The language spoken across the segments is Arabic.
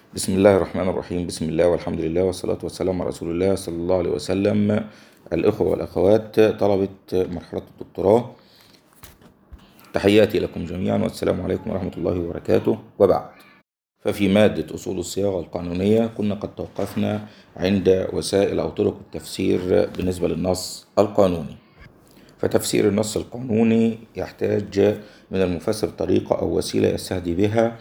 بسم الله الرحمن الرحيم. بسم الله والحمد لله والصلاة والسلام على رسول الله صلى الله عليه وسلم. الإخوة والأخوات طلبة مرحلة الدكتوراه، تحياتي لكم جميعا والسلام عليكم ورحمة الله وبركاته. وبعد، ففي مادة أصول الصياغة القانونية كنا قد توقفنا عند وسائل أو طرق التفسير بالنسبة للنص القانوني. فتفسير النص القانوني يحتاج من المفسر طريقة أو وسيلة يستهدي بها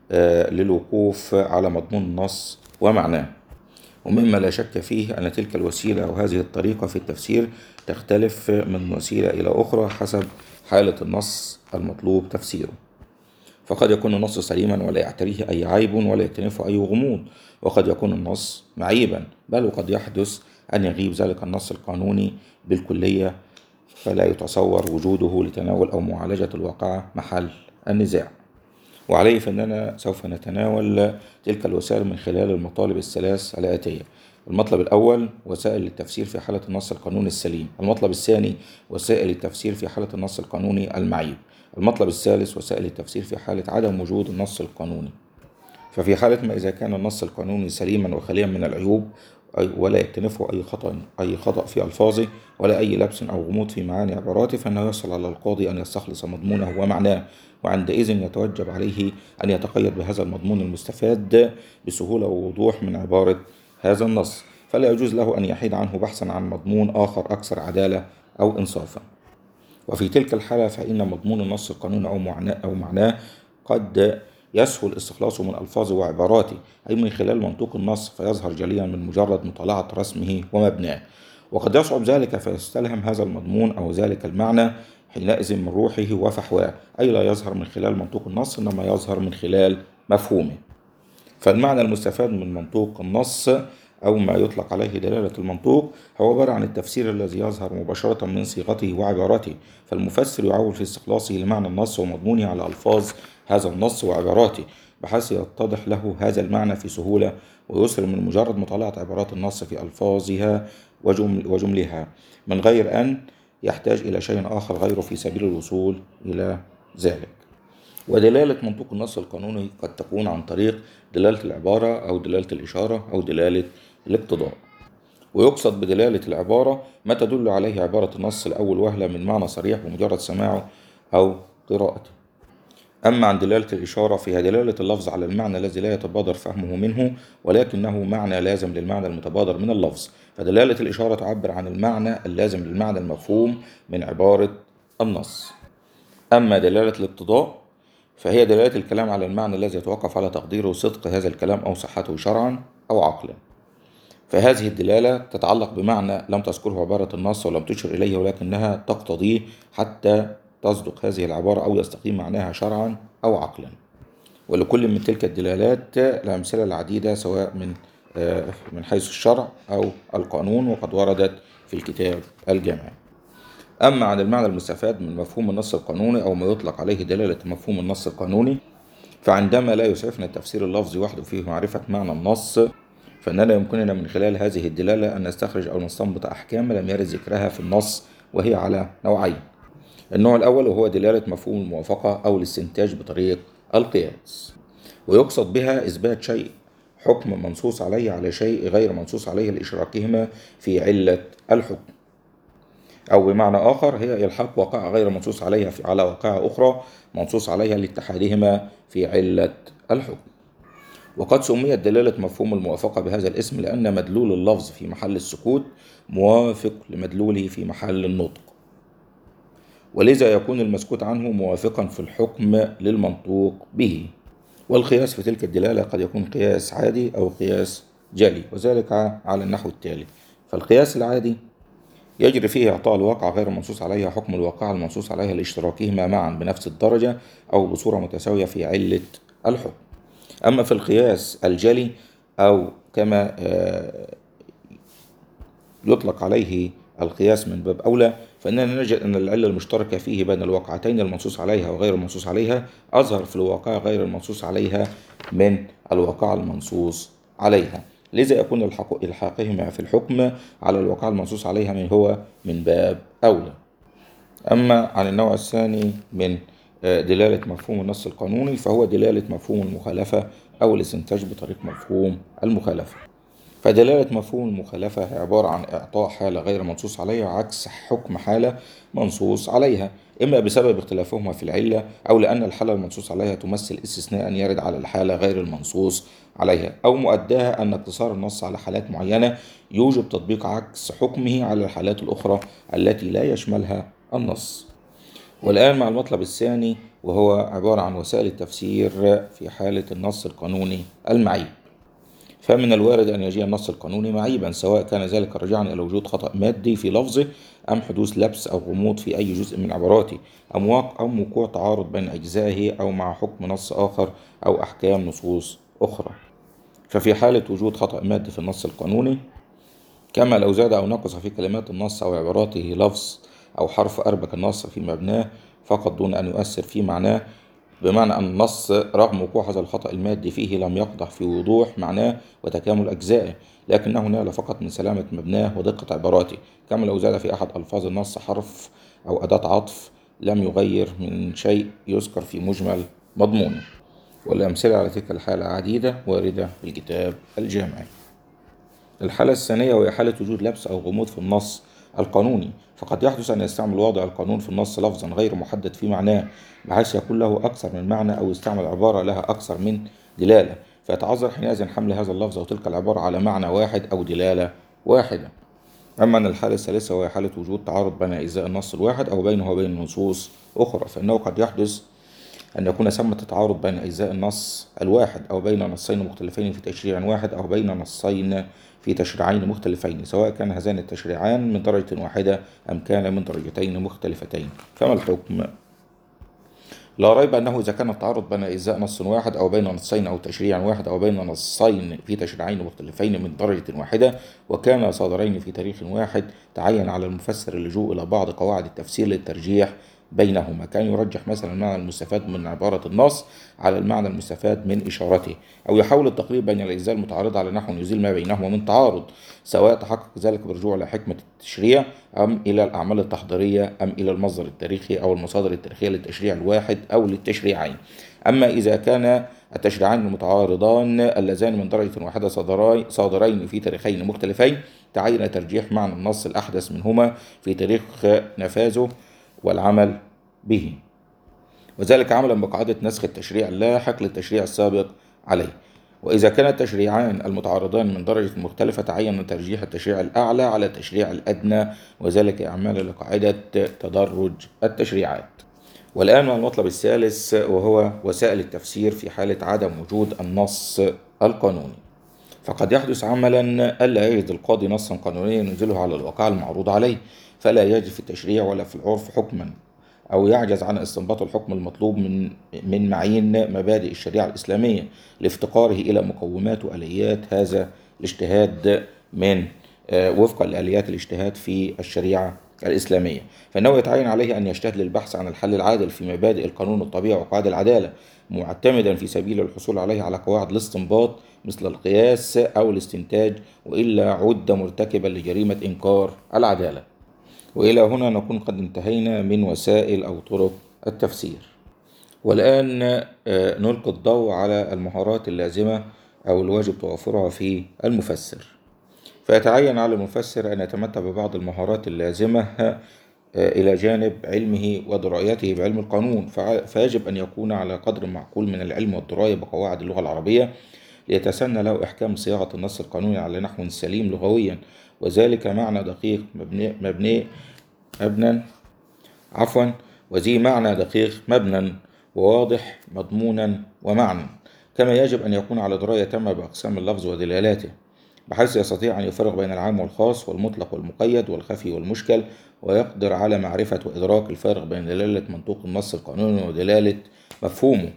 للوقوف على مضمون النص ومعناه، ومما لا شك فيه أن تلك الوسيلة أو هذه الطريقة في التفسير تختلف من وسيلة إلى أخرى حسب حالة النص المطلوب تفسيره. فقد يكون النص سليما ولا يعتريه أي عيب ولا يكتنفه أي غموض، وقد يكون النص معيبا، بل وقد يحدث أن يغيب ذلك النص القانوني بالكلية فلا يتصور وجوده لتناول أو معالجة الواقعة محل النزاع. وعليه فإننا سوف نتناول تلك الوسائل من خلال المطالب الثلاث الآتية. المطلب الأول وسائل التفسير في حالة النص القانوني السليم. المطلب الثاني وسائل التفسير في حالة النص القانوني المعيب. المطلب الثالث وسائل التفسير في حالة عدم وجود النص القانوني. ففي حالة ما إذا كان النص القانوني سليما وخاليا من العيوب ولا يكتنفه أي خطأ في ألفاظه ولا أي لبس أو غموض في معاني عباراته، فإنه يصل على القاضي أن يستخلص مضمونه ومعناه، وعندئذ يتوجب عليه أن يتقيد بهذا المضمون المستفاد بسهولة ووضوح من عبارة هذا النص، فلا يجوز له أن يحيد عنه بحثا عن مضمون آخر أكثر عدالة أو إنصافا. وفي تلك الحالة فإن مضمون النص القانوني أو معناه قد يسهل استخلاصه من ألفاظه وعباراته، أي من خلال منطوق النص، فيظهر جليا من مجرد مطالعة رسمه ومبناه. وقد يصعب ذلك فيستلهم هذا المضمون أو ذلك المعنى حينئذ من روحه وفحواه، أي لا يظهر من خلال منطوق النص إنما يظهر من خلال مفهومه. فالمعنى المستفاد من منطوق النص أو ما يطلق عليه دلالة المنطوق هو عبارة عن التفسير الذي يظهر مباشرة من صيغته وعبارته، فالمفسر يعول في استخلاصه لمعنى النص ومضمونه على ألفاظ هذا النص وعباراته، بحيث يتضح له هذا المعنى في سهولة ويسر من مجرد مطالعة عبارات النص في ألفاظها وجملها، من غير أن يحتاج إلى شيء آخر غيره في سبيل الوصول إلى ذلك. ودلالة منطوق النص القانوني قد تكون عن طريق دلالة العبارة أو دلالة الإشارة أو دلالة الاقتضاء. ويقصد بدلالة العبارة ما تدل عليه عبارة النص لأول وهلة من معنى صريح بمجرد سماعه أو قراءته. أما عن دلالة الإشارة فهي دلالة اللفظ على المعنى الذي لا يتبادر فهمه منه ولكنه معنى لازم للمعنى المتبادر من اللفظ، فدلالة الإشارة تعبر عن المعنى اللازم للمعنى المفهوم من عبارة النص. أما دلالة الاقتضاء فهي دلالة الكلام على المعنى الذي يتوقف على تقديره صدق هذا الكلام أو صحته شرعا أو عقلا، فهذه الدلالة تتعلق بمعنى لم تذكره عبارة النص ولم تشر إليه ولكنها تقتضيه حتى تصدق هذه العبارة أو يستقيم معناها شرعا أو عقلا. ولكل من تلك الدلالات الأمثلة العديدة سواء من حيث الشرع أو القانون، وقد وردت في الكتاب الجامع. أما عن المعنى المستفاد من مفهوم النص القانوني أو ما يطلق عليه دلالة مفهوم النص القانوني، فعندما لا يسعفنا التفسير اللفظي وحده فيه معرفة معنى النص، فإننا يمكننا من خلال هذه الدلالة أن نستخرج أو نستنبط أحكام لم يرد ذكرها في النص، وهي على نوعين. النوع الأول وهو دلالة مفهوم الموافقة أو الاستنتاج بطريق القياس، ويقصد بها إثبات شيء حكم منصوص عليه على شيء غير منصوص عليه لإشراكهما في علة الحكم، أو بمعنى آخر هي إلحاق واقعة غير منصوص عليها على واقعة أخرى منصوص عليها لاتحادهما في علة الحكم. وقد سميت دلالة مفهوم الموافقة بهذا الاسم لأن مدلول اللفظ في محل السكوت موافق لمدلوله في محل النطق، ولذا يكون المسكوت عنه موافقا في الحكم للمنطوق به. والقياس في تلك الدلالة قد يكون قياس عادي أو قياس جلي، وذلك على النحو التالي. فالقياس العادي يجري فيه إعطاء الواقع غير منصوص عليها حكم الواقع المنصوص عليها لاشتراكهما معا بنفس الدرجة أو بصورة متساوية في علة الحكم. أما في القياس الجلي أو كما يطلق عليه القياس من باب أولى، فإننا نجد أن العلة المشتركة فيه بين الواقعتين المنصوص عليها وغير المنصوص عليها أظهر في الواقع غير المنصوص عليها من الواقع المنصوص عليها، لذا يكون إلحاقهما في الحكم على الواقع المنصوص عليها هو من باب أولى. أما عن النوع الثاني من دلالة مفهوم النص القانوني، فهو دلالة مفهوم المخالفة أو الاستنتاج بطريق مفهوم المخالفة. فدلالة مفهوم المخالفة هي عبارة عن إعطاء حالة غير منصوص عليها عكس حكم حالة منصوص عليها، إما بسبب اختلافهما في العلة أو لأن الحالة المنصوص عليها تمثل استثناء يرد على الحالة غير المنصوص عليها، أو مؤداها أن اقتصار النص على حالات معينة يوجب تطبيق عكس حكمه على الحالات الأخرى التي لا يشملها النص. والآن مع المطلب الثاني، وهو عبارة عن وسائل التفسير في حالة النص القانوني المعيب. فمن الوارد أن يجيء النص القانوني معيبا، سواء كان ذلك راجعا إلى وجود خطأ مادي في لفظه، أم حدوث لبس أو غموض في أي جزء من عباراته، أم وقوع تعارض بين أجزائه، أو مع حكم نص آخر، أو أحكام نصوص أخرى. ففي حالة وجود خطأ مادي في النص القانوني، كما لو زاد أو نقص في كلمات النص أو عباراته لفظ أو حرف أربك النص في مبناه فقط دون أن يؤثر في معناه، بمعنى أن النص رغم وقوع هذا الخطأ المادي فيه لم يقدح في وضوح معناه وتكامل أجزائه، لكنه نال فقط من سلامة مبناه ودقة عباراته، كما لو زاد في أحد ألفاظ النص حرف أو أداة عطف لم يغير من شيء يذكر في مجمل مضمونه. والأمثلة على تلك الحالة عديدة واردة في الكتاب الجامعي. الحالة الثانية وهي حالة وجود لبس أو غموض في النص القانوني، فقد يحدث أن يستعمل واضع القانون في النص لفظا غير محدد في معناه بحيث يكون له أكثر من معنى، أو يستعمل عبارة لها أكثر من دلالة، فيتعذر حينئذ حمل هذا اللفظ أو تلك العبارة على معنى واحد أو دلالة واحدة. أما أن الحالة الثالثة وهي حالة وجود تعارض بين أجزاء النص الواحد أو بينه وبين نصوص أخرى، فإنه قد يحدث أن يكون ثمة تعارض بين أجزاء النص الواحد أو بين نصين مختلفين في تشريع واحد أو بين نصين في تشريعين مختلفين، سواء كان هذان التشريعان من درجة واحدة أم كان من درجتين مختلفتين. فما الحكم؟ لا ريب أنه إذا كان التعارض بين أجزاء نص واحد أو بين نصين أو تشريع واحد أو بين نصين في تشريعين مختلفين من درجة واحدة وكان صادرين في تاريخ واحد، تعين على المفسر اللجوء إلى بعض قواعد التفسير للترجيح بينهما. كان يرجح مثلا المعنى المستفاد من عبارة النص على المعنى المستفاد من إشارته، أو يحاول التقريب بين الأجزاء المتعارضة على نحو يزيل ما بينهما من تعارض، سواء تحقق ذلك بالرجوع إلى حكمة التشريع أم إلى الأعمال التحضيرية أم إلى المصدر التاريخي أو المصادر التاريخية للتشريع الواحد أو للتشريعين. أما إذا كان التشريعان المتعارضان اللذان من درجة واحدة صادرين في تاريخين مختلفين، تعين ترجيح معنى النص الأحدث منهما في تاريخ نفاذه والعمل به، وذلك عملا بقاعدة نسخ التشريع اللاحق للتشريع السابق عليه. وإذا كان التشريعان المتعارضان من درجة مختلفة، تعين ترجيح التشريع الأعلى على التشريع الأدنى، وذلك إعمالا لقاعدة تدرج التشريعات. والآن مع المطلب الثالث، وهو وسائل التفسير في حالة عدم وجود النص القانوني. فقد يحدث عملا ألا يجد القاضي نصا قانونيا ينزله على الواقع المعروض عليه، فلا يجد في التشريع ولا في العرف حكما، أو يعجز عن استنباط الحكم المطلوب من معين مبادئ الشريعة الإسلامية لافتقاره إلى مقومات وآليات هذا الاجتهاد من وفقا لآليات الاجتهاد في الشريعة الإسلامية، فإنه يتعين عليه أن يجتهد للبحث عن الحل العادل في مبادئ القانون الطبيعي وقواعد العدالة، معتمدا في سبيل الحصول عليه على قواعد الاستنباط مثل القياس أو الاستنتاج، وإلا عد مرتكبا لجريمة إنكار العدالة. وإلى هنا نكون قد انتهينا من وسائل أو طرق التفسير. والآن نلقي الضوء على المهارات اللازمة أو الواجب توفرها في المفسر. فيتعين على المفسر أن يتمتع ببعض المهارات اللازمة إلى جانب علمه ودرايته بعلم القانون، فيجب أن يكون على قدر معقول من العلم والدراية بقواعد اللغة العربية ليتسنى له إحكام صياغة النص القانوني على نحو سليم لغويا، وذلك معنى دقيق وذي معنى دقيق مبنى وواضح مضمونا ومعنى. كما يجب أن يكون على دراية تامة بأقسام اللفظ ودلالاته، بحيث يستطيع أن يفرق بين العام والخاص والمطلق والمقيد والخفي والمشكل، ويقدر على معرفة وإدراك الفارق بين دلالة منطوق النص القانوني ودلالة مفهومه.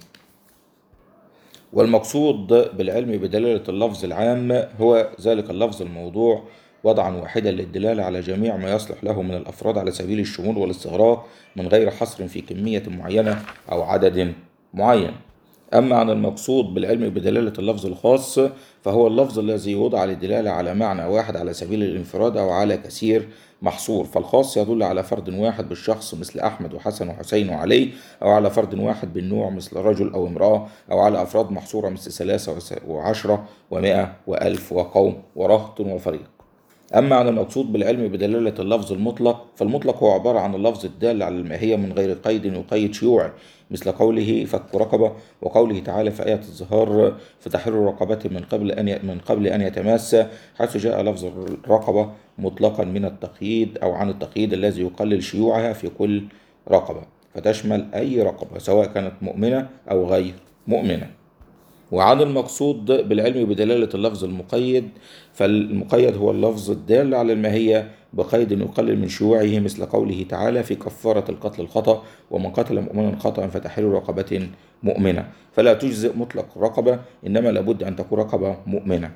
والمقصود بالعلم بدلالة اللفظ العام هو ذلك اللفظ الموضوع وضعا واحدا للدلالة على جميع ما يصلح له من الأفراد على سبيل الشمول والاستغراق من غير حصر في كمية معينة أو عدد معين. أما عن المقصود بالعلم بدلالة اللفظ الخاص فهو اللفظ الذي وضع للدلالة على معنى واحد على سبيل الانفراد أو على كثير محصور، فالخاص يدل على فرد واحد بالشخص مثل أحمد وحسن وحسين وعلي، أو على فرد واحد بالنوع مثل رجل أو امرأة، أو على أفراد محصورة مثل 3 و10 و100 و1000 وقوم ورهط وفريق. أما عن المقصود بالعلم بدلالة اللفظ المطلق فالمطلق هو عبارة عن اللفظ الدال على الماهية من غير قيد يقيد شيوعه، مثل قوله فك رقبة، وقوله تعالى في آية الظهار فتحرير رقبة من قبل أن يتماس، حيث جاء لفظ الرقبة مطلقا من التقييد أو عن التقييد الذي يقلل شيوعها في كل رقبة، فتشمل أي رقبة سواء كانت مؤمنة أو غير مؤمنة. وعن المقصود بالعلم بدلالة اللفظ المقيد فالمقيد هو اللفظ الدال على الماهية بقيد يقلل من شيوعه، مثل قوله تعالى في كفارة القتل الخطأ ومن قتل مؤمنا خطأ فتحرير رقبة مؤمنة، فلا تجزئ مطلق الرقبة إنما لابد أن تكون رقبة مؤمنة.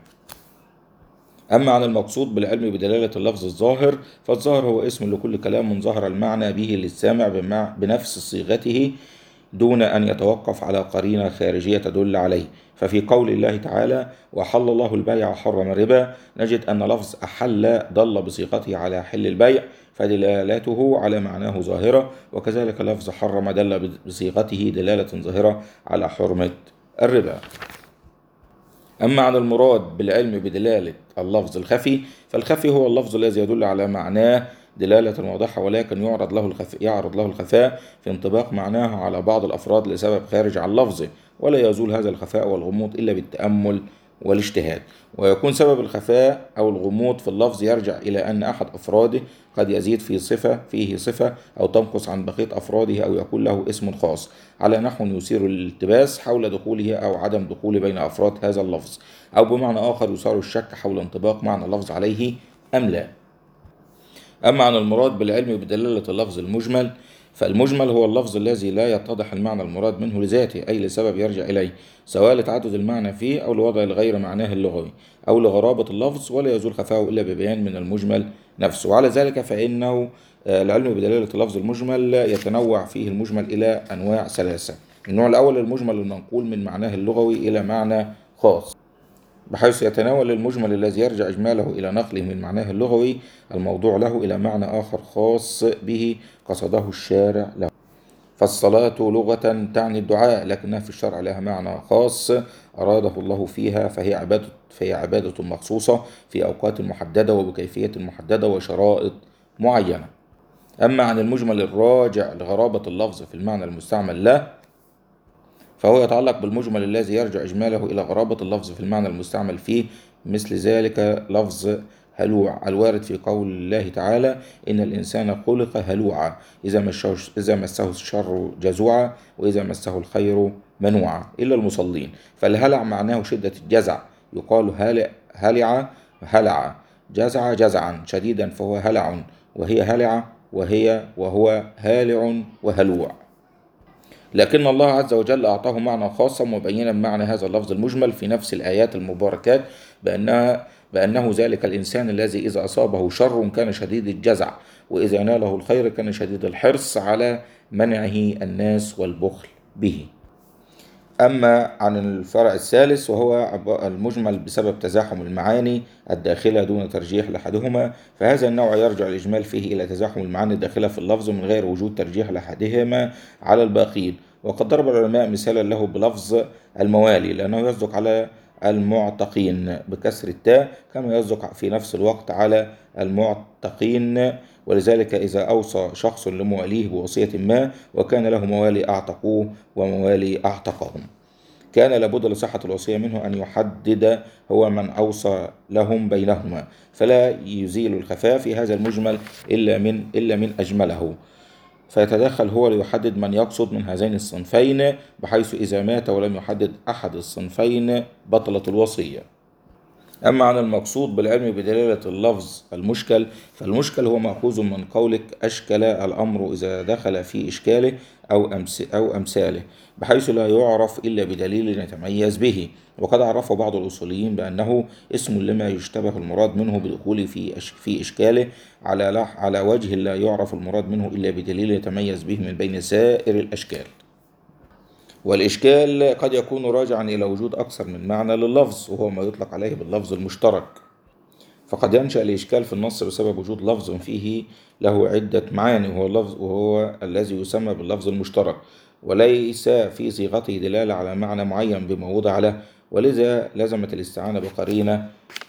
أما عن المقصود بالعلم بدلالة اللفظ الظاهر فالظاهر هو اسم لكل كلام ظهر المعنى به للسامع بنفس صيغته دون أن يتوقف على قرينة خارجية تدل عليه. ففي قول الله تعالى وحل الله البيع وحرم الربا نجد أن لفظ أحل دل بصيغته على حل البيع فدلالته على معناه ظاهرة، وكذلك لفظ حرم دل بصيغته دلالة ظاهرة على حرمة الربا. أما عن المراد بالعلم بدلالة اللفظ الخفي فالخفي هو اللفظ الذي يدل على معناه دلالة واضحة ولكن يعرض له الخفاء في انطباق معناه على بعض الأفراد لسبب خارج عن لفظه، ولا يزول هذا الخفاء والغموض إلا بالتأمل والاجتهاد. ويكون سبب الخفاء أو الغموض في اللفظ يرجع إلى أن أحد أفراده قد يزيد فيه صفة أو تنقص عن بقية أفراده، أو يكون له اسم خاص على نحو يثير الالتباس حول دخوله أو عدم دخوله بين أفراد هذا اللفظ، أو بمعنى آخر يثار الشك حول انطباق معنى اللفظ عليه أم لا. أما عن المراد بالعلم بدلالة اللفظ المجمل فالمجمل هو اللفظ الذي لا يتضح المعنى المراد منه لذاته، أي لسبب يرجع إليه سواء لتعدد المعنى فيه أو لوضع لغير معناه اللغوي أو لغرابة اللفظ، ولا يزول خفاؤه إلا ببيان من المجمل نفسه. وعلى ذلك فإنه العلم بدلالة اللفظ المجمل يتنوع فيه المجمل إلى أنواع 3. النوع الأول المجمل المنقول من معناه اللغوي إلى معنى خاص، بحيث يتناول المجمل الذي يرجع إجماله إلى نقله من معناه اللغوي الموضوع له إلى معنى آخر خاص به قصده الشارع له. فالصلاة لغة تعني الدعاء، لكنها في الشرع لها معنى خاص أراده الله فيها، فهي عبادة مخصوصة في أوقات محددة وبكيفية محددة وشرائط معينة. أما عن المجمل الراجع لغرابة اللفظ في المعنى المستعمل له فهو يتعلق بالمجمل الذي يرجع إجماله إلى غرابة اللفظ في المعنى المستعمل فيه، مثل ذلك لفظ هلوع الوارد في قول الله تعالى إن الإنسان خلق هلوعا إذا مسه الشر جزوعا وإذا مسه الخير منوعا إلا المصلين. فالهلع معناه شدة الجزع، يقال هلع جزع جزعا شديدا فهو هلع، وهي هلع وهو هالع وهلوع. لكن الله عز وجل أعطاه معنى خاصا مبينا معنى هذا اللفظ المجمل في نفس الآيات المباركات بأنه ذلك الإنسان الذي إذا أصابه شر كان شديد الجزع وإذا ناله الخير كان شديد الحرص على منعه الناس والبخل به. أما عن الفرع الثالث وهو المجمل بسبب تزاحم المعاني الداخلة دون ترجيح لأحدهما، فهذا النوع يرجع الإجمال فيه إلى تزاحم المعاني الداخلة في اللفظ من غير وجود ترجيح لأحدهما على الباقين. وقد ضرب العلماء مثالا له بلفظ الموالي لأنه يصدق على المعتقين بكسر التاء كما يصدق في نفس الوقت على المعتقين، ولذلك إذا أوصى شخص لمواليه بوصية ما وكان له موالي أعتقوه وموالي أعتقهم كان لابد لصحة الوصية منه أن يحدد هو من أوصى لهم بينهما، فلا يزيل الخفاء في هذا المجمل إلا من أجمله، فيتدخل هو ليحدد من يقصد من هذين الصنفين، بحيث إذا مات ولم يحدد أحد الصنفين بطلت الوصية. أما عن المقصود بالعلم بدلالة اللفظ المشكل فالمشكل هو مأخوذ من قولك أشكل الأمر إذا دخل في إشكاله أو أمثاله، بحيث لا يعرف إلا بدليل يتميز به. وقد عرفه بعض الأصوليين بأنه اسم لما يشتبه المراد منه بدخوله في إشكاله على وجه لا يعرف المراد منه إلا بدليل يتميز به من بين سائر الأشكال. والإشكال قد يكون راجعا إلى وجود أكثر من معنى لللفظ، وهو ما يطلق عليه باللفظ المشترك. فقد ينشأ الإشكال في النص بسبب وجود لفظ فيه له عدة معاني، وهو الذي يسمى باللفظ المشترك، وليس في صيغته دلالة على معنى معين بما وضع له، ولذا لزمت الاستعانة بقرينة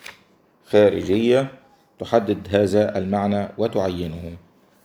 خارجية تحدد هذا المعنى وتعينه.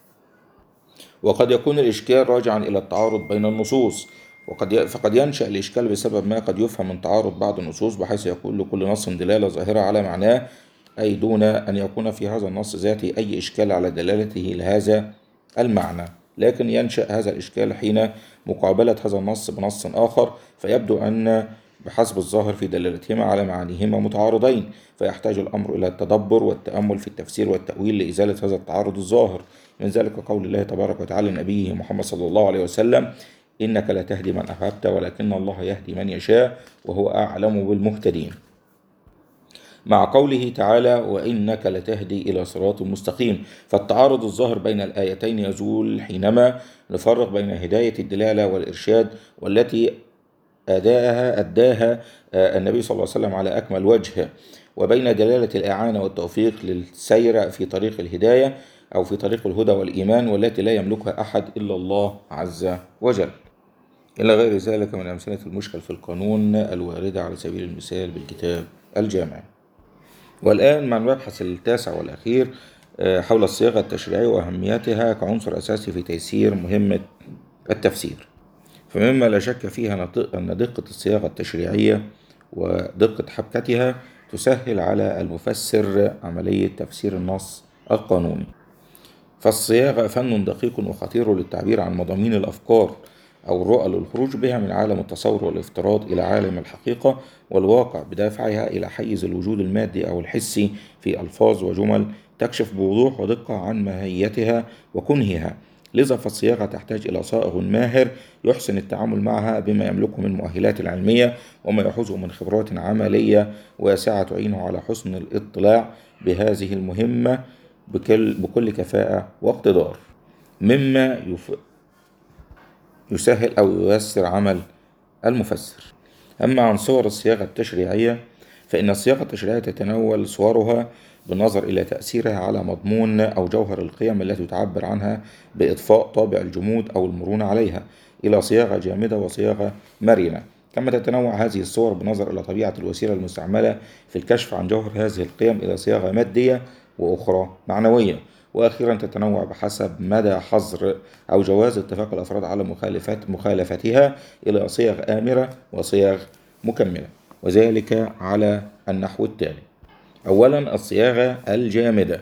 وقد يكون الإشكال راجعا إلى التعارض بين النصوص، فقد ينشأ الإشكال بسبب ما قد يفهم من تعارض بعض النصوص، بحيث يكون لكل نص دلالة ظاهرة على معناه، أي دون أن يكون في هذا النص ذاته أي إشكال على دلالته لهذا المعنى. لكن ينشأ هذا الإشكال حين مقابلة هذا النص بنص آخر، فيبدو أن بحسب الظاهر في دلالتهما على معانيهما متعارضين، فيحتاج الأمر إلى التدبر والتأمل في التفسير والتأويل لإزالة هذا التعارض الظاهر. من ذلك قول الله تبارك وتعالى لنبيه محمد صلى الله عليه وسلم: إنك لا تهدي من أحببت ولكن الله يهدي من يشاء وهو أعلم بالمهتدين. مع قوله تعالى: وإنك لتهدي إلى صراط مستقيم، فالتعارض الظاهر بين الآيتين يزول حينما نفرق بين هداية الدلالة والإرشاد، والتي أداها النبي صلى الله عليه وسلم على أكمل وجه، وبين دلالة الإعانة والتوفيق للسير في طريق الهداية أو في طريق الهدى والإيمان، والتي لا يملكها أحد إلا الله عز وجل، إلى غير ذلك من أمثلة المشكل في القانون الواردة على سبيل المثال بالكتاب الجامع. والآن مع المبحث التاسع والأخير حول الصياغة التشريعية وأهميتها كعنصر أساسي في تيسير مهمة التفسير. فمما لا شك فيها أن دقة الصياغة التشريعية ودقة حبكتها تسهل على المفسر عملية تفسير النص القانوني. فالصياغة فن دقيق وخطير للتعبير عن مضامين الأفكار أو الرؤى للخروج بها من عالم التصور والافتراض إلى عالم الحقيقة والواقع، بدافعها إلى حيز الوجود المادي أو الحسي في ألفاظ وجمل تكشف بوضوح ودقة عن ماهيتها وكنهها. لذا فالصياغة تحتاج إلى صائغ ماهر يحسن التعامل معها بما يملكه من مؤهلات العلمية وما يحوزه من خبرات عملية واسعة تعينه على حسن الاطلاع بهذه المهمة بكل كفاءة واقتدار، مما يسهل أو ييسر عمل المفسر. أما عن صور الصياغة التشريعية، فإن الصياغة التشريعية تتناول صورها بالنظر إلى تأثيرها على مضمون أو جوهر القيم التي تعبر عنها بإضفاء طابع الجمود أو المرونة عليها إلى صياغة جامدة وصياغة مرنة. كما تتنوع هذه الصور بالنظر إلى طبيعة الوسيلة المستعملة في الكشف عن جوهر هذه القيم إلى صياغة مادية وأخرى معنوية. وأخيرا تتنوع بحسب مدى حظر أو جواز اتفاق الأفراد على مخالفتها إلى صيغ آمرة وصيغ مكملة، وذلك على النحو التالي: أولا الصياغة الجامدة،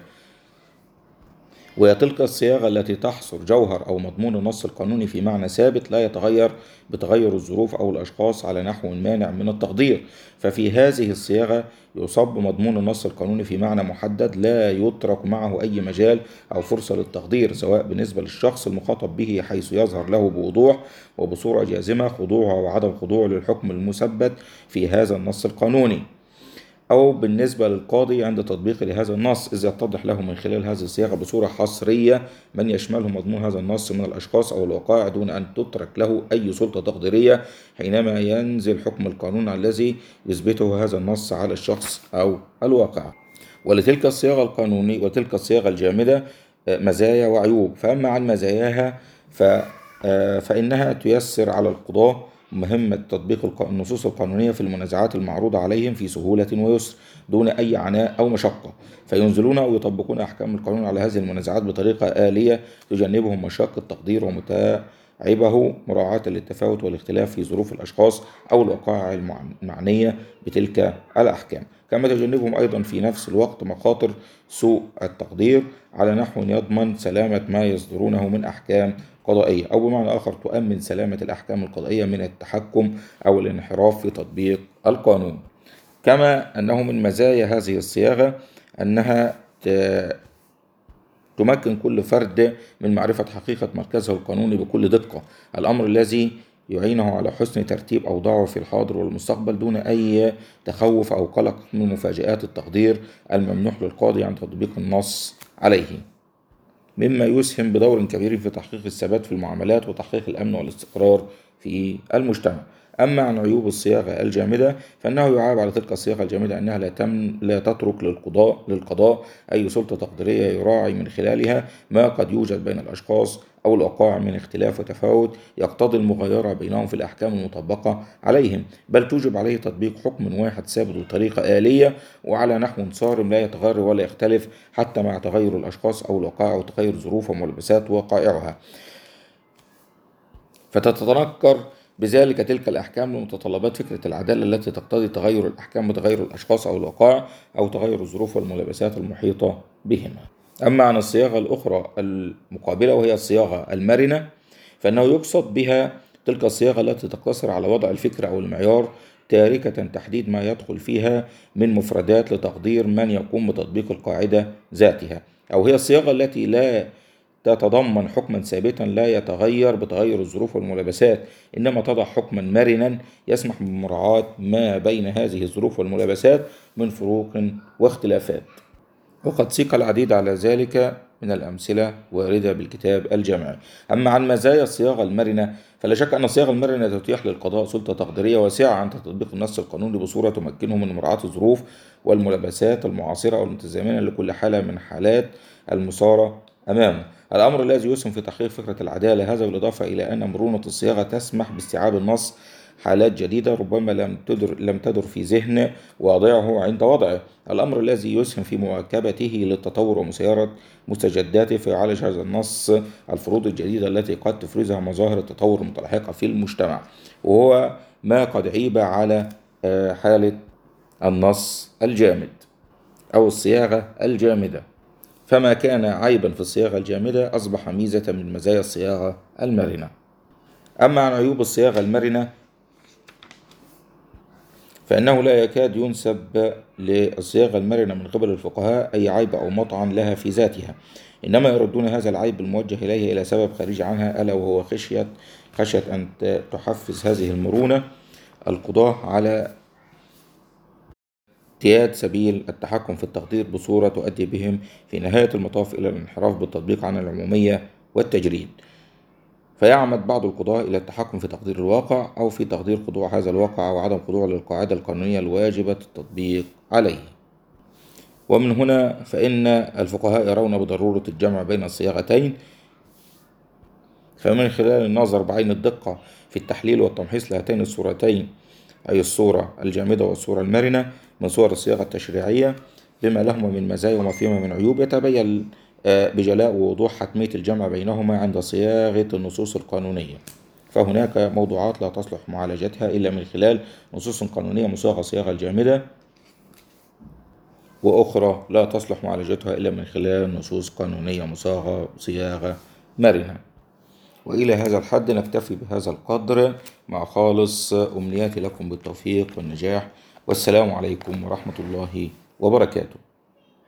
وهي تلك الصياغة التي تحصر جوهر أو مضمون النص القانوني في معنى ثابت لا يتغير بتغير الظروف أو الأشخاص على نحو مانع من التقدير. ففي هذه الصياغة يصب مضمون النص القانوني في معنى محدد لا يترك معه أي مجال أو فرصة للتقدير، سواء بالنسبة للشخص المخاطب به حيث يظهر له بوضوح وبصورة جازمة خضوعه وعدم خضوعه للحكم المثبت في هذا النص القانوني، أو بالنسبة للقاضي عند تطبيقه لهذا النص، إذ يتضح له من خلال هذه الصياغة بصورة حصرية من يشمله مضمون هذا النص من الأشخاص أو الوقائع دون أن تترك له أي سلطة تقديرية حينما ينزل حكم القانون الذي يثبته هذا النص على الشخص أو الواقع. ولتلك الصياغة القانونية وتلك الصياغة الجامدة مزايا وعيوب. فأما عن مزاياها فإنها تيسر على القضاة مهمة تطبيق النصوص القانونية في المنازعات المعروضة عليهم في سهولة ويسر دون أي عناء أو مشقة، فينزلون أو يطبقون أحكام القانون على هذه المنازعات بطريقة آلية تجنبهم مشاق التقدير ومتاعبه، مراعاة للتفاوت والاختلاف في ظروف الأشخاص أو الوقائع المعنية بتلك الأحكام. كما تجنبهم أيضا في نفس الوقت مخاطر سوء التقدير على نحو يضمن سلامة ما يصدرونه من أحكام قضائية، أو بمعنى آخر تؤمن سلامة الأحكام القضائية من التحكم أو الانحراف في تطبيق القانون. كما أنه من مزايا هذه الصياغة أنها تمكن كل فرد من معرفة حقيقة مركزه القانوني بكل دقة، الأمر الذي يعينه على حسن ترتيب أوضاعه في الحاضر والمستقبل دون أي تخوف أو قلق من مفاجآت التقدير الممنوح للقاضي عن تطبيق النص عليه، مما يسهم بدور كبير في تحقيق الثبات في المعاملات وتحقيق الأمن والاستقرار في المجتمع. أما عن عيوب الصياغة الجامدة فإنه يعاب على تلك الصياغة الجامدة أنها لا تترك للقضاء أي سلطة تقديرية يراعي من خلالها ما قد يوجد بين الأشخاص أو الوقائع من اختلاف وتفاوت يقتضي المغايرة بينهم في الأحكام المطبقة عليهم، بل توجب عليه تطبيق حكم واحد ثابت بطريقة آلية وعلى نحو صارم لا يتغير ولا يختلف حتى مع تغير الأشخاص أو الوقائع وتغير ظروف وملابسات وقائعها، فتتنكر بذلك تلك الأحكام لمتطلبات فكرة العدالة التي تقتضي تغير الأحكام بتغير الأشخاص أو الوقائع أو تغير الظروف والملابسات المحيطة بهما. أما عن الصياغة الأخرى المقابلة وهي الصياغة المرنة فإنه يقصد بها تلك الصياغة التي تقتصر على وضع الفكرة أو المعيار تاركة تحديد ما يدخل فيها من مفردات لتقدير من يقوم بتطبيق القاعدة ذاتها، أو هي الصياغة التي لا تتضمن حكما ثابتا لا يتغير بتغير الظروف والملابسات، إنما تضع حكما مرنا يسمح بمراعاة ما بين هذه الظروف والملابسات من فروق واختلافات. وقد سيق العديد على ذلك من الأمثلة واردة بالكتاب الجامعي. أما عن مزايا الصياغة المرنة فلا شك أن الصياغة المرنة تتيح للقضاء سلطة تقديرية واسعة عن تطبيق النص القانوني بصورة تمكنه من مراعاة الظروف والملابسات المعاصرة والمتزامنة لكل حالة من حالات المثارة أمامه، الأمر الذي يسهم في تحقيق فكرة العدالة. هذا بالإضافة إلى أن مرونة الصياغة تسمح باستيعاب النص حالات جديدة ربما لم تدر في ذهن واضعه عند وضعه، الأمر الذي يسهم في مواكبته للتطور ومسايرة مستجداته فيعالج هذا النص الفروض الجديدة التي قد تفرزها مظاهر التطور المتلاحقة في المجتمع، وهو ما قد عيب على حالة النص الجامد أو الصياغة الجامدة، فما كان عيبا في الصياغة الجامدة أصبح ميزة من مزايا الصياغة المرنة. أما عن عيوب الصياغة المرنة فإنه لا يكاد ينسب للصياغة المرنة من قبل الفقهاء أي عيب أو مطعن لها في ذاتها، إنما يردون هذا العيب الموجه إليه إلى سبب خارجي عنها ألا وهو خشية أن تحفز هذه المرونة القضاة على اجتياز سبيل التحكم في التقدير بصورة تؤدي بهم في نهاية المطاف إلى الانحراف بالتطبيق عن العمومية والتجريد، فيعمد بعض القضاة إلى التحكم في تقدير الواقع أو في تقدير خضوع هذا الواقع أو عدم خضوع للقاعدة القانونية الواجبة التطبيق عليه. ومن هنا فإن الفقهاء يرون بضرورة الجمع بين الصياغتين، فمن خلال النظر بعين الدقة في التحليل والتمحيص لهاتين الصورتين أي الصورة الجامدة والصورة المرنة من صور الصياغة التشريعية بما لهما من مزايا وما فيهما من عيوب، يتبين بجلاء ووضوح حتمية الجمع بينهما عند صياغة النصوص القانونية، فهناك موضوعات لا تصلح معالجتها إلا من خلال نصوص قانونية مصاغة صياغة الجامدة، وأخرى لا تصلح معالجتها إلا من خلال نصوص قانونية مصاغة صياغة مرنة. وإلى هذا الحد نكتفي بهذا القدر مع خالص أمنياتي لكم بالتوفيق والنجاح، والسلام عليكم ورحمة الله وبركاته.